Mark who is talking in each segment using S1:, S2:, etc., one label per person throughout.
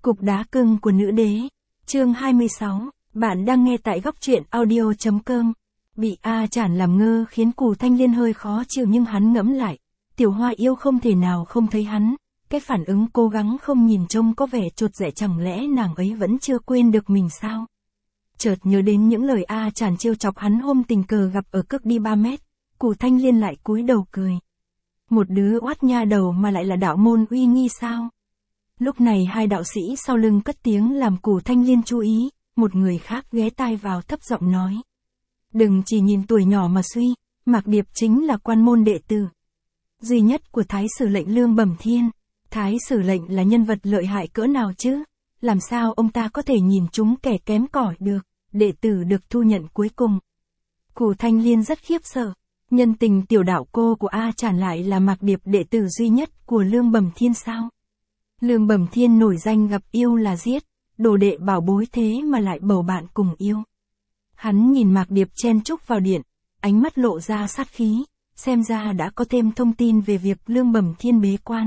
S1: Cục đá cưng của nữ đế. Chương 26, bạn đang nghe tại góc truyện audio.com. Bị A Chản làm ngơ khiến Cù Thanh Liên hơi khó chịu nhưng hắn ngẫm lại. Tiểu Hoa Yêu không thể nào không thấy hắn. Cái phản ứng cố gắng không nhìn trông có vẻ chột dạ, chẳng lẽ nàng ấy vẫn chưa quên được mình sao? Chợt nhớ đến những lời A Chản trêu chọc hắn hôm tình cờ gặp ở cước đi 3 mét. Cù Thanh Liên lại cúi đầu cười. Một đứa oát nha đầu mà lại là đạo môn uy nghi sao? Lúc này hai đạo sĩ sau lưng cất tiếng làm Cù Thanh Liên chú ý, một người khác ghé tai vào thấp giọng nói. Đừng chỉ nhìn tuổi nhỏ mà suy, Mạc Điệp chính là quan môn đệ tử duy nhất của Thái Sử lệnh Lương Bẩm Thiên. Thái Sử lệnh là nhân vật lợi hại cỡ nào chứ? Làm sao ông ta có thể nhìn chúng kẻ kém cỏi được, đệ tử được thu nhận cuối cùng? Cù Thanh Liên rất khiếp sợ. Nhân tình tiểu đạo cô của A Chản lại là Mạc Điệp đệ tử duy nhất của Lương Bẩm Thiên sao? Lương Bẩm Thiên nổi danh gặp yêu là giết, đồ đệ bảo bối thế mà lại bầu bạn cùng yêu. Hắn nhìn Mạc Điệp chen chúc vào điện, ánh mắt lộ ra sát khí, xem ra đã có thêm thông tin về việc Lương Bẩm Thiên bế quan.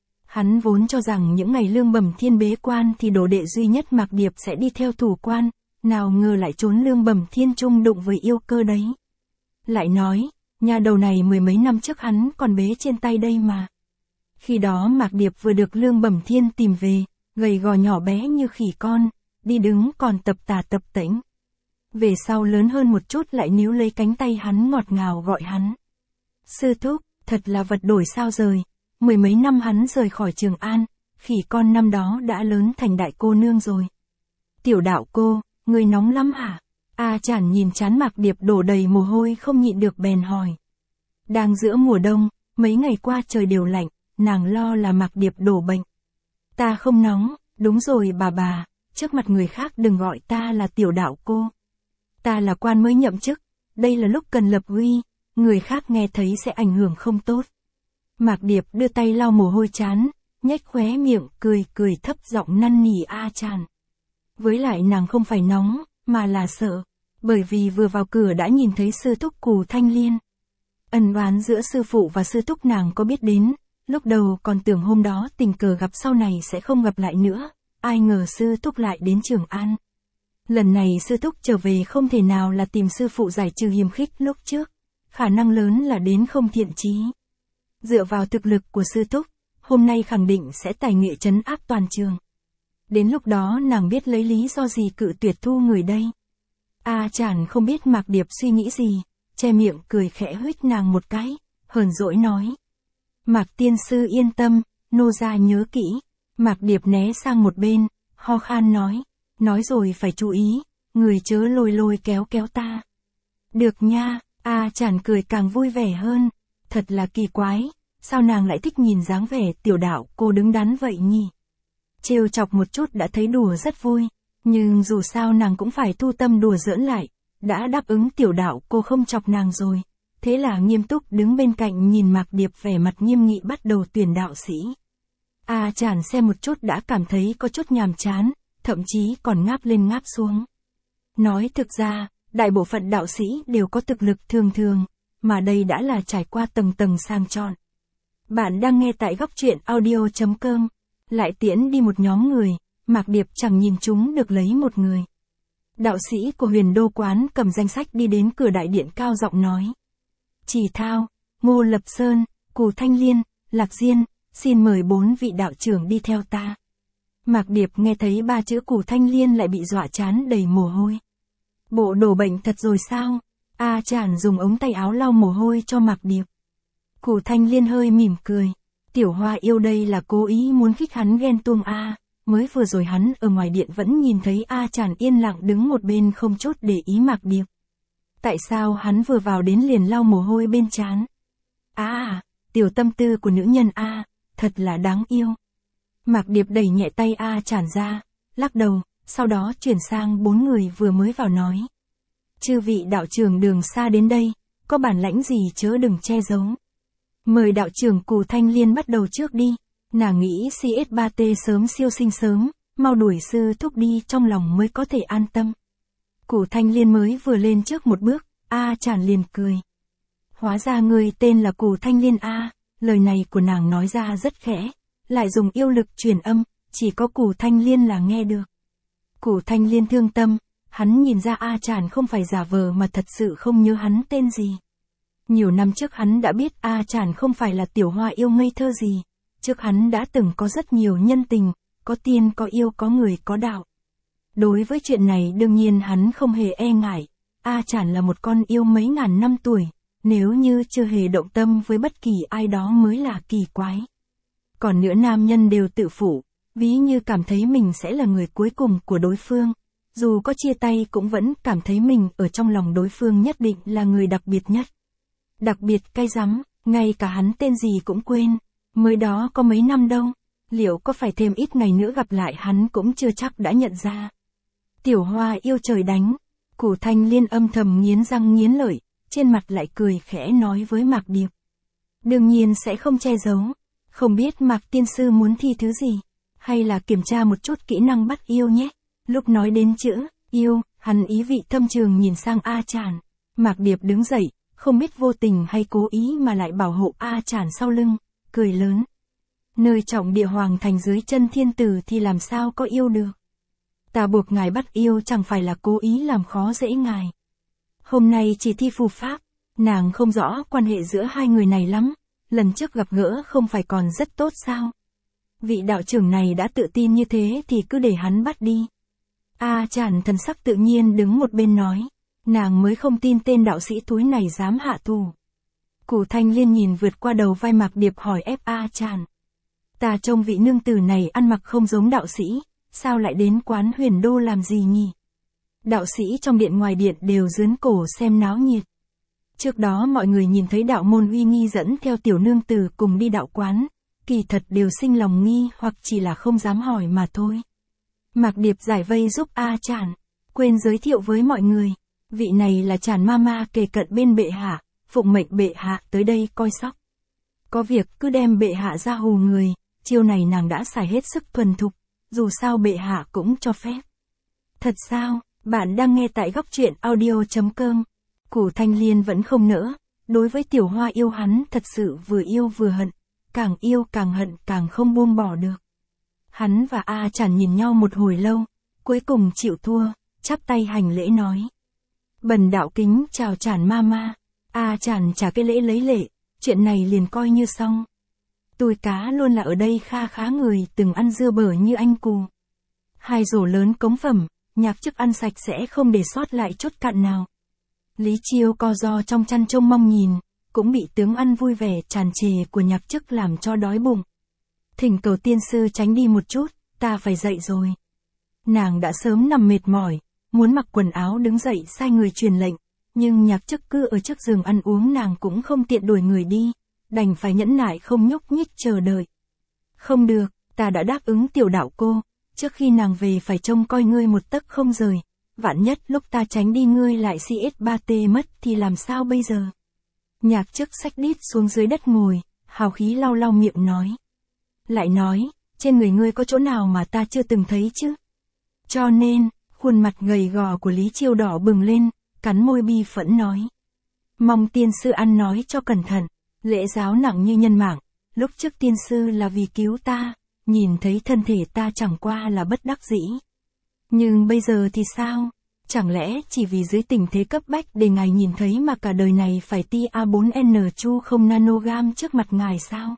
S1: Hắn vốn cho rằng những ngày Lương Bẩm Thiên bế quan thì đồ đệ duy nhất Mạc Điệp sẽ đi theo thủ quan, nào ngờ lại trốn Lương Bẩm Thiên chung đụng với yêu cơ đấy. Lại nói, nhà đầu này mười mấy năm trước hắn còn bế trên tay đây mà. Khi đó Mạc Điệp vừa được Lương Bẩm Thiên tìm về, gầy gò nhỏ bé như khỉ con, đi đứng còn tập tà tập tễnh. Về sau lớn hơn một chút lại níu lấy cánh tay hắn ngọt ngào gọi hắn. Sư thúc, thật là vật đổi sao rời. Mười mấy năm hắn rời khỏi Trường An, khỉ con năm đó đã lớn thành đại cô nương rồi. Tiểu đạo cô, người nóng lắm hả? A Chản nhìn trán Mạc Điệp đổ đầy mồ hôi không nhịn được bèn hỏi. Đang giữa mùa đông, mấy ngày qua trời đều lạnh, nàng lo là Mạc Điệp đổ bệnh. Ta không nóng, đúng rồi bà, trước mặt người khác đừng gọi ta là tiểu đạo cô. Ta là quan mới nhậm chức, đây là lúc cần lập uy, người khác nghe thấy sẽ ảnh hưởng không tốt. Mạc Điệp đưa tay lau mồ hôi trán, nhếch khóe miệng cười thấp giọng năn nỉ A Chản. Với lại nàng không phải nóng, mà là sợ, bởi vì vừa vào cửa đã nhìn thấy sư thúc Cù Thanh Liên. Ân oán giữa sư phụ và sư thúc nàng có biết đến, lúc đầu còn tưởng hôm đó tình cờ gặp sau này sẽ không gặp lại nữa, ai ngờ sư thúc lại đến Trường An. Lần này sư thúc trở về không thể nào là tìm sư phụ giải trừ hiềm khích lúc trước, khả năng lớn là đến không thiện chí. Dựa vào thực lực của sư thúc, hôm nay khẳng định sẽ tài nghệ trấn áp toàn trường. Đến lúc đó nàng biết lấy lý do gì cự tuyệt thu người đây. A Chản không biết Mạc Điệp suy nghĩ gì, che miệng cười khẽ huých nàng một cái, hờn dỗi nói. Mạc tiên sư yên tâm, nô gia nhớ kỹ. Mạc Điệp né sang một bên, ho khan nói rồi phải chú ý, người chớ lôi kéo ta. Được nha, A Chản cười càng vui vẻ hơn, thật là kỳ quái, sao nàng lại thích nhìn dáng vẻ tiểu đạo cô đứng đắn vậy nhỉ? Trêu chọc một chút đã thấy đùa rất vui, nhưng dù sao nàng cũng phải thu tâm đùa giỡn lại, đã đáp ứng tiểu đạo cô không chọc nàng rồi, thế là nghiêm túc đứng bên cạnh nhìn Mạc Điệp vẻ mặt nghiêm nghị bắt đầu tuyển đạo sĩ. A Chản xem một chút đã cảm thấy có chút nhàm chán, thậm chí còn ngáp lên ngáp xuống. Nói thực ra, đại bộ phận đạo sĩ đều có thực lực thường, mà đây đã là trải qua tầng sang chọn. Bạn đang nghe tại góc truyện audio.com, lại tiễn đi một nhóm người, Mạc Điệp chẳng nhìn chúng được lấy một người. Đạo sĩ của Huyền Đô quán cầm danh sách đi đến cửa đại điện cao giọng nói. Chỉ Thao, Ngô Lập Sơn, Cù Thanh Liên, Lạc Diên, xin mời 4 vị đạo trưởng đi theo ta. Mạc Điệp nghe thấy 3 chữ Cù Thanh Liên lại bị dọa trán đầy mồ hôi. Bộ đổ bệnh thật rồi sao? A Chản dùng ống tay áo lau mồ hôi cho Mạc Điệp. Cù Thanh Liên hơi mỉm cười. Tiểu Hoa Yêu đây là cố ý muốn khích hắn ghen tuông A. Mới vừa rồi hắn ở ngoài điện vẫn nhìn thấy A Chản yên lặng đứng một bên không chút để ý Mạc Điệp. Tại sao hắn vừa vào đến liền lau mồ hôi bên trán? Tiểu tâm tư của nữ nhân A, thật là đáng yêu. Mạc Điệp đẩy nhẹ tay A Chản ra, lắc đầu, sau đó chuyển sang 4 người vừa mới vào nói. Chư vị đạo trưởng đường xa đến đây, có bản lãnh gì chớ đừng che giấu. Mời đạo trưởng Cù Thanh Liên bắt đầu trước đi, nàng nghĩ CS3T sớm siêu sinh sớm, mau đuổi sư thúc đi trong lòng mới có thể an tâm. Cù Thanh Liên mới vừa lên trước một bước, A Chản liền cười. Hóa ra người tên là Cù Thanh Liên A, lời này của nàng nói ra rất khẽ, lại dùng yêu lực truyền âm, chỉ có Cù Thanh Liên là nghe được. Cù Thanh Liên thương tâm, hắn nhìn ra A Tràn không phải giả vờ mà thật sự không nhớ hắn tên gì. Nhiều năm trước hắn đã biết A Tràn không phải là tiểu hoa yêu ngây thơ gì, trước hắn đã từng có rất nhiều nhân tình, có tiên có yêu có người có đạo. Đối với chuyện này đương nhiên hắn không hề e ngại, A Tràn là một con yêu mấy ngàn năm tuổi, nếu như chưa hề động tâm với bất kỳ ai đó mới là kỳ quái. Còn nữa nam nhân đều tự phụ, ví như cảm thấy mình sẽ là người cuối cùng của đối phương, dù có chia tay cũng vẫn cảm thấy mình ở trong lòng đối phương nhất định là người đặc biệt nhất. Đặc biệt cay rắm, ngay cả hắn tên gì cũng quên, mới đó có mấy năm đâu, liệu có phải thêm ít ngày nữa gặp lại hắn cũng chưa chắc đã nhận ra. Tiểu Hoa yêu trời đánh, Cù Thanh Liên âm thầm nghiến răng nghiến lợi, trên mặt lại cười khẽ nói với Mạc Điệp. Đương nhiên sẽ không che giấu, không biết Mạc tiên sư muốn thi thứ gì, hay là kiểm tra một chút kỹ năng bắt yêu nhé. Lúc nói đến chữ yêu, hắn ý vị thâm trường nhìn sang A Tràn. Mạc Điệp đứng dậy, không biết vô tình hay cố ý mà lại bảo hộ A Tràn sau lưng, cười lớn. Nơi trọng địa hoàng thành dưới chân thiên tử thì làm sao có yêu được. Ta buộc ngài bắt yêu chẳng phải là cố ý làm khó dễ ngài. Hôm nay chỉ thi phù pháp, nàng không rõ quan hệ giữa hai người này lắm, lần trước gặp gỡ không phải còn rất tốt sao. Vị đạo trưởng này đã tự tin như thế thì cứ để hắn bắt đi. A Tràn thần sắc tự nhiên đứng một bên nói, nàng mới không tin tên đạo sĩ túi này dám hạ thủ. Cù Thanh Liên nhìn vượt qua đầu vai Mạc Điệp hỏi ép A Tràn. Ta trông vị nương tử này ăn mặc không giống đạo sĩ, sao lại đến quán Huyền Đô làm gì nhỉ? Đạo sĩ trong điện ngoài điện đều dướn cổ xem náo nhiệt. Trước đó mọi người nhìn thấy đạo môn uy nghi dẫn theo tiểu nương tử cùng đi đạo quán, kỳ thật đều sinh lòng nghi hoặc chỉ là không dám hỏi mà thôi. Mạc Điệp giải vây giúp A Tràn, quên giới thiệu với mọi người, vị này là Tràn Mama kề cận bên bệ hạ, phụng mệnh bệ hạ tới đây coi sóc. Có việc cứ đem bệ hạ ra hù người, chiêu này nàng đã xài hết sức thuần thục, dù sao bệ hạ cũng cho phép. Thật sao, bạn đang nghe tại góc truyện audio.com. Cù Thanh Liên vẫn không nỡ, đối với Tiểu Hoa yêu hắn thật sự vừa yêu vừa hận, càng yêu càng hận càng không buông bỏ được. Hắn và A Tràn nhìn nhau một hồi lâu, cuối cùng chịu thua, chắp tay hành lễ nói. Bần đạo kính chào Tràn Mama. A Tràn trả cái lễ lấy lệ, chuyện này liền coi như xong. Tôi cá luôn là ở đây kha khá người từng ăn dưa bở như anh Cù. 2 rổ lớn cống phẩm, nhạc chức ăn sạch sẽ không để sót lại chút cặn nào. Lý Chiêu co ro trong chăn trông mong nhìn, cũng bị tướng ăn vui vẻ tràn trề của nhạc chức làm cho đói bụng. Thỉnh cầu tiên sư tránh đi một chút, ta phải dậy rồi. Nàng đã sớm nằm mệt mỏi, muốn mặc quần áo đứng dậy sai người truyền lệnh, nhưng nhạc chức cứ ở trước giường ăn uống nàng cũng không tiện đuổi người đi, đành phải nhẫn nại không nhúc nhích chờ đợi. Không được, ta đã đáp ứng tiểu đạo cô, trước khi nàng về phải trông coi ngươi một tấc không rời, vạn nhất lúc ta tránh đi ngươi lại CS3T mất thì làm sao bây giờ. Nhạc chức xách đít xuống dưới đất ngồi, hào khí lau lau miệng nói. Lại nói, trên người ngươi có chỗ nào mà ta chưa từng thấy chứ? Cho nên, khuôn mặt gầy gò của Lý Chiêu đỏ bừng lên, cắn môi bi phẫn nói. Mong tiên sư ăn nói cho cẩn thận, lễ giáo nặng như nhân mạng, lúc trước tiên sư là vì cứu ta, nhìn thấy thân thể ta chẳng qua là bất đắc dĩ. Nhưng bây giờ thì sao? Chẳng lẽ chỉ vì dưới tình thế cấp bách để ngài nhìn thấy mà cả đời này phải ti A4N chu không nanogam trước mặt ngài sao?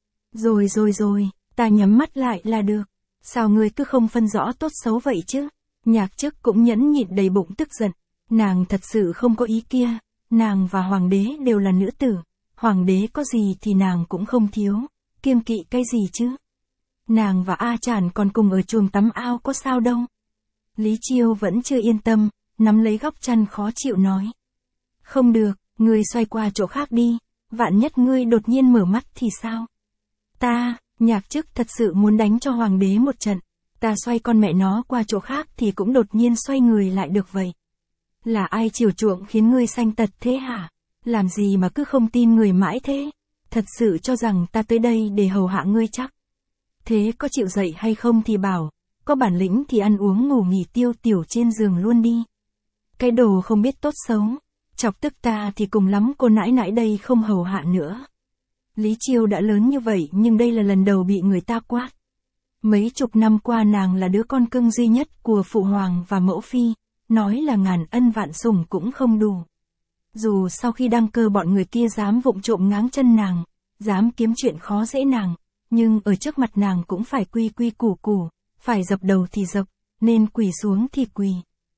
S1: Rồi, ta nhắm mắt lại là được. Sao ngươi cứ không phân rõ tốt xấu vậy chứ? Nhạc chức cũng nhẫn nhịn đầy bụng tức giận. Nàng thật sự không có ý kia. Nàng và hoàng đế đều là nữ tử. Hoàng đế có gì thì nàng cũng không thiếu. Kiêng kỵ cái gì chứ? Nàng và A Tràn còn cùng ở chuồng tắm ao có sao đâu. Lý Chiêu vẫn chưa yên tâm, nắm lấy góc chăn khó chịu nói. Không được, ngươi xoay qua chỗ khác đi. Vạn nhất ngươi đột nhiên mở mắt thì sao? Nhạc chức thật sự muốn đánh cho hoàng đế một trận. Ta xoay con mẹ nó qua chỗ khác thì cũng đột nhiên xoay người lại được vậy. Là ai chiều chuộng khiến ngươi sanh tật thế hả? Làm gì mà cứ không tin người mãi thế? Thật sự cho rằng ta tới đây để hầu hạ ngươi chắc. Thế có chịu dậy hay không thì bảo, có bản lĩnh thì ăn uống ngủ nghỉ tiêu tiểu trên giường luôn đi. Cái đồ không biết tốt xấu, chọc tức ta thì cùng lắm cô nãi nãi đây không hầu hạ nữa. Lý Chiêu đã lớn như vậy nhưng đây là lần đầu bị người ta quát. Mấy chục năm qua nàng là đứa con cưng duy nhất của phụ hoàng và mẫu phi, nói là ngàn ân vạn sủng cũng không đủ. Dù sau khi đăng cơ bọn người kia dám vụng trộm ngáng chân nàng, dám kiếm chuyện khó dễ nàng, nhưng ở trước mặt nàng cũng phải quy quy củ củ, phải dập đầu thì dập, nên quỳ xuống thì quỳ.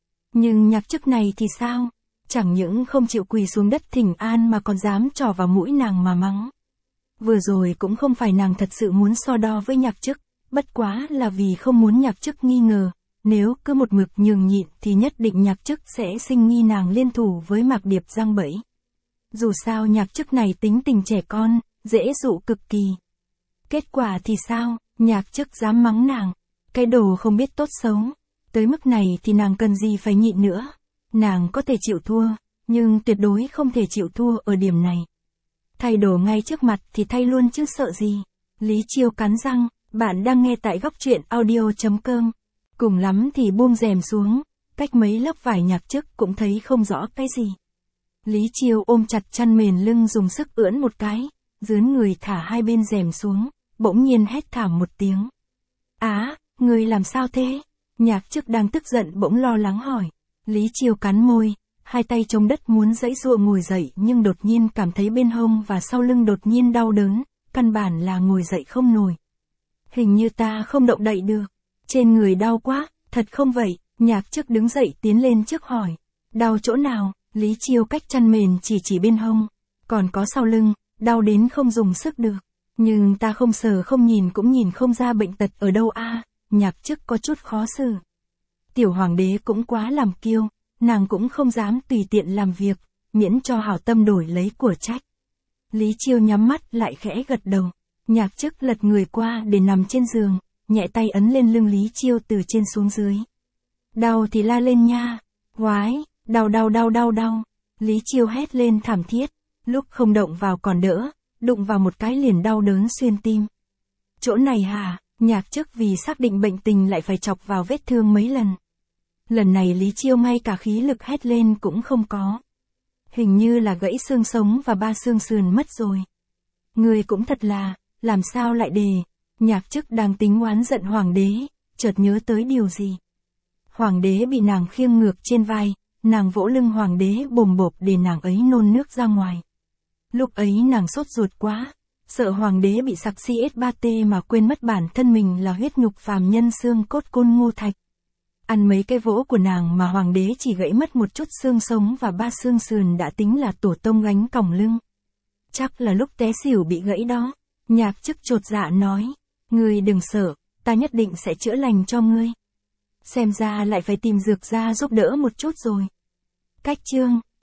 S1: Nhưng nhạc chức này thì sao? Chẳng những không chịu quỳ xuống đất thỉnh an mà còn dám trỏ vào mũi nàng mà mắng. Vừa rồi cũng không phải nàng thật sự muốn so đo với nhạc chức, bất quá là vì không muốn nhạc chức nghi ngờ, nếu cứ một mực nhường nhịn thì nhất định nhạc chức sẽ sinh nghi nàng liên thủ với Mạc Điệp giăng bẫy. Dù sao nhạc chức này tính tình trẻ con, dễ dụ cực kỳ. Kết quả thì sao, nhạc chức dám mắng nàng, cái đồ không biết tốt xấu. Tới mức này thì nàng cần gì phải nhịn nữa. Nàng có thể chịu thua, nhưng tuyệt đối không thể chịu thua ở điểm này. Thay đồ ngay trước mặt thì thay luôn chứ sợ gì. Lý Chiêu cắn răng, bạn đang nghe tại góc truyện audio.com. Cùng lắm thì buông rèm xuống, cách mấy lớp vải nhạc chức cũng thấy không rõ cái gì. Lý Chiêu ôm chặt chăn mền lưng dùng sức ưỡn một cái, dướn người thả hai bên rèm xuống, bỗng nhiên hét thảm một tiếng. Á, người làm sao thế? Nhạc chức đang tức giận bỗng lo lắng hỏi. Lý Chiêu cắn môi, hai tay chống đất muốn giãy giụa ngồi dậy nhưng đột nhiên cảm thấy bên hông và sau lưng đột nhiên đau đớn, căn bản là ngồi dậy không nổi. Hình như ta không động đậy được. Trên người đau quá, thật không vậy? Nhạc chức đứng dậy tiến lên trước hỏi. Đau chỗ nào? Lý Chiêu cách chăn mền chỉ bên hông. Còn có sau lưng, đau đến không dùng sức được. Nhưng ta không sờ không nhìn cũng nhìn không ra bệnh tật ở đâu a. Nhạc chức có chút khó xử. Tiểu hoàng đế cũng quá làm kiêu, nàng cũng không dám tùy tiện làm việc, miễn cho hảo tâm đổi lấy của trách. Lý Chiêu nhắm mắt lại khẽ gật đầu. Nhạc chức lật người qua để nằm trên giường, nhẹ tay ấn lên lưng Lý Chiêu từ trên xuống dưới. Đau thì la lên nha. Oái, đau. Lý Chiêu hét lên thảm thiết, lúc không động vào còn đỡ, đụng vào một cái liền đau đớn xuyên tim. Chỗ này hả? Nhạc chức vì xác định bệnh tình lại phải chọc vào vết thương mấy lần. Lần này Lý Chiêu ngay cả khí lực hét lên cũng không có. Hình như là gãy xương sống và 3 xương sườn mất rồi. Người cũng thật là, làm sao lại đề. Nhạc chức đang tính oán giận hoàng đế, chợt nhớ tới điều gì. Hoàng đế bị nàng khiêng ngược trên vai, nàng vỗ lưng hoàng đế bồm bộp để nàng ấy nôn nước ra ngoài. Lúc ấy nàng sốt ruột quá, sợ hoàng đế bị sặc CS3T mà quên mất bản thân mình là huyết nhục phàm nhân xương cốt côn ngô thạch. Ăn mấy cái vỗ của nàng mà hoàng đế chỉ gãy mất một chút xương sống và 3 xương sườn đã tính là tổ tông gánh còng lưng. Chắc là lúc té xỉu bị gãy đó. Nhạc chức chột dạ nói. Ngươi đừng sợ, ta nhất định sẽ chữa lành cho ngươi. Xem ra lại phải tìm dược ra giúp đỡ một chút rồi. Cách chương